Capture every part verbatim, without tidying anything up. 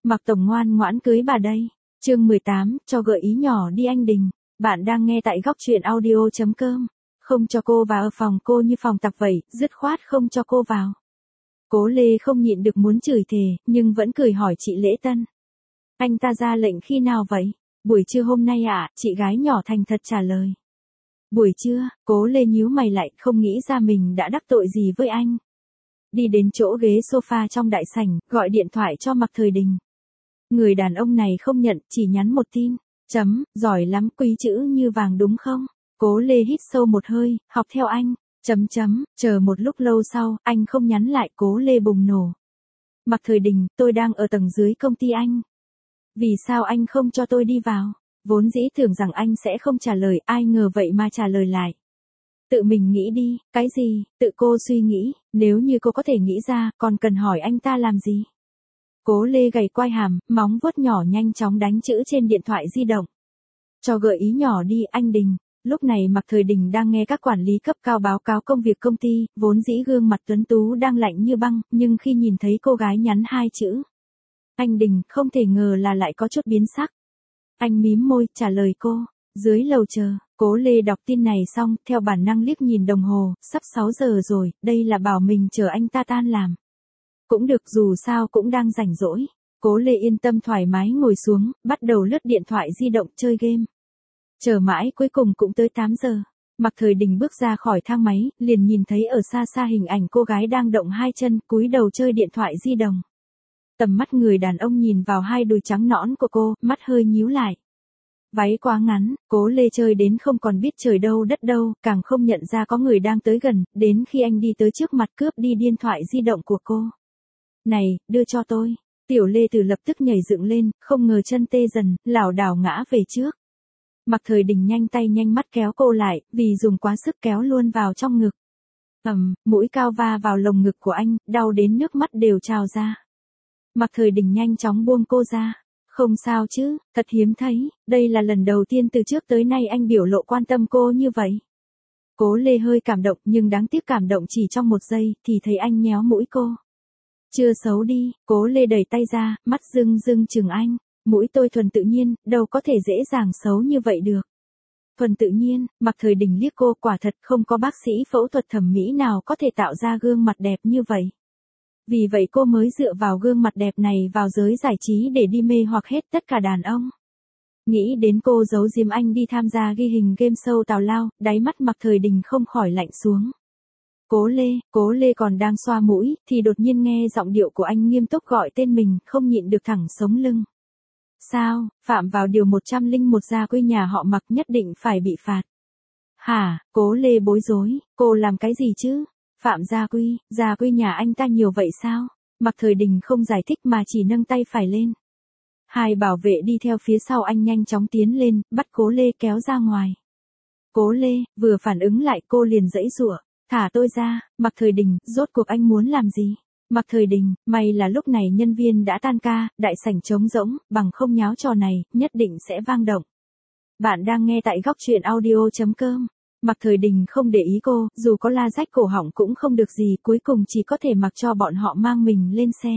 Mạc Tổng ngoan ngoãn cưới bà đây. Chương mười tám, cho gợi ý nhỏ đi anh Đình. Bạn đang nghe tại góc truyện audio chấm com. Không cho cô vào phòng cô như phòng tặc vậy, dứt khoát không cho cô vào. Cố Lê không nhịn được muốn chửi thề, nhưng vẫn cười hỏi chị Lễ Tân. Anh ta ra lệnh khi nào vậy? Buổi trưa hôm nay ạ, à, chị gái nhỏ thành thật trả lời. Buổi trưa, Cố Lê nhíu mày lại, không nghĩ ra mình đã đắc tội gì với anh. Đi đến chỗ ghế sofa trong đại sảnh, gọi điện thoại cho Mạc Thời Đình. Người đàn ông này không nhận, chỉ nhắn một tin. Chấm, giỏi lắm, quý chữ như vàng đúng không? Cố Lê hít sâu một hơi, học theo anh. Chấm chấm, chờ một lúc lâu sau, anh không nhắn lại. Cố Lê bùng nổ. Mạc Thời Đình, tôi đang ở tầng dưới công ty anh. Vì sao anh không cho tôi đi vào? Vốn dĩ tưởng rằng anh sẽ không trả lời, ai ngờ vậy mà trả lời lại. Tự mình nghĩ đi, cái gì, tự cô suy nghĩ, nếu như cô có thể nghĩ ra, còn cần hỏi anh ta làm gì? Cố Lê gầy quai hàm, móng vuốt nhỏ nhanh chóng đánh chữ trên điện thoại di động. Cho gợi ý nhỏ đi anh Đình. Lúc này Mạc Thời Đình đang nghe các quản lý cấp cao báo cáo công việc công ty, vốn dĩ gương mặt tuấn tú đang lạnh như băng, nhưng khi nhìn thấy cô gái nhắn hai chữ. Anh Đình, không thể ngờ là lại có chút biến sắc. Anh mím môi, trả lời cô. Dưới lầu chờ, Cố Lê đọc tin này xong, theo bản năng liếc nhìn đồng hồ, sắp sáu giờ rồi, đây là bảo mình chờ anh ta tan làm. Cũng được, dù sao cũng đang rảnh rỗi. Cố Lê yên tâm thoải mái ngồi xuống, bắt đầu lướt điện thoại di động chơi game. Chờ mãi cuối cùng cũng tới tám giờ. Mạc Thời Đình bước ra khỏi thang máy, liền nhìn thấy ở xa xa hình ảnh cô gái đang động hai chân, cúi đầu chơi điện thoại di động. Tầm mắt người đàn ông nhìn vào hai đùi trắng nõn của cô, mắt hơi nhíu lại. Váy quá ngắn, Cố Lê chơi đến không còn biết trời đâu đất đâu, càng không nhận ra có người đang tới gần, đến khi anh đi tới trước mặt cướp đi điện thoại di động của cô. Này, đưa cho tôi. Tiểu Lê Từ lập tức nhảy dựng lên, không ngờ chân tê dần, lảo đảo ngã về trước. Mạc Thời Đình nhanh tay nhanh mắt kéo cô lại, vì dùng quá sức kéo luôn vào trong ngực. Ầm, mũi cao va vào lồng ngực của anh, đau đến nước mắt đều trào ra. Mạc Thời Đình nhanh chóng buông cô ra. Không sao chứ, thật hiếm thấy, đây là lần đầu tiên từ trước tới nay anh biểu lộ quan tâm cô như vậy. Cố Lê hơi cảm động nhưng đáng tiếc cảm động chỉ trong một giây, thì thấy anh nhéo mũi cô. Chưa xấu đi, Cố Lê đẩy tay ra, mắt rưng rưng chừng anh. Mũi tôi thuần tự nhiên, đâu có thể dễ dàng xấu như vậy được. Thuần tự nhiên, Mạc Thời Đình liếc cô, quả thật không có bác sĩ phẫu thuật thẩm mỹ nào có thể tạo ra gương mặt đẹp như vậy. Vì vậy cô mới dựa vào gương mặt đẹp này vào giới giải trí để đi mê hoặc hết tất cả đàn ông. Nghĩ đến cô giấu giếm anh đi tham gia ghi hình game show tào lao, đáy mắt Mạc Thời Đình không khỏi lạnh xuống. Cố Lê, Cố Lê còn đang xoa mũi, thì đột nhiên nghe giọng điệu của anh nghiêm túc gọi tên mình, không nhịn được thẳng sống lưng. Sao, phạm vào điều một trăm lẻ một gia quy nhà họ Mạc nhất định phải bị phạt. Hả, Cố Lê bối rối, cô làm cái gì chứ? Phạm gia quy, gia quy nhà anh ta nhiều vậy sao? Mạc Thời Đình không giải thích mà chỉ nâng tay phải lên. Hai bảo vệ đi theo phía sau anh nhanh chóng tiến lên, bắt Cố Lê kéo ra ngoài. Cố Lê, vừa phản ứng lại cô liền giãy giụa, thả tôi ra. Mạc Thời Đình, rốt cuộc anh muốn làm gì? Mạc Thời Đình, may là lúc này nhân viên đã tan ca, đại sảnh trống rỗng, bằng không nháo trò này, nhất định sẽ vang động. Bạn đang nghe tại góc truyện audio chấm com. Mạc Thời Đình không để ý cô, dù có la rách cổ họng cũng không được gì, cuối cùng chỉ có thể mặc cho bọn họ mang mình lên xe.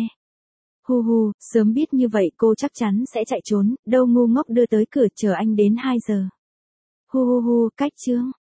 Hu hu, sớm biết như vậy cô chắc chắn sẽ chạy trốn, đâu ngu ngốc đưa tới cửa chờ anh đến hai giờ. Hu hu hu, cách chương.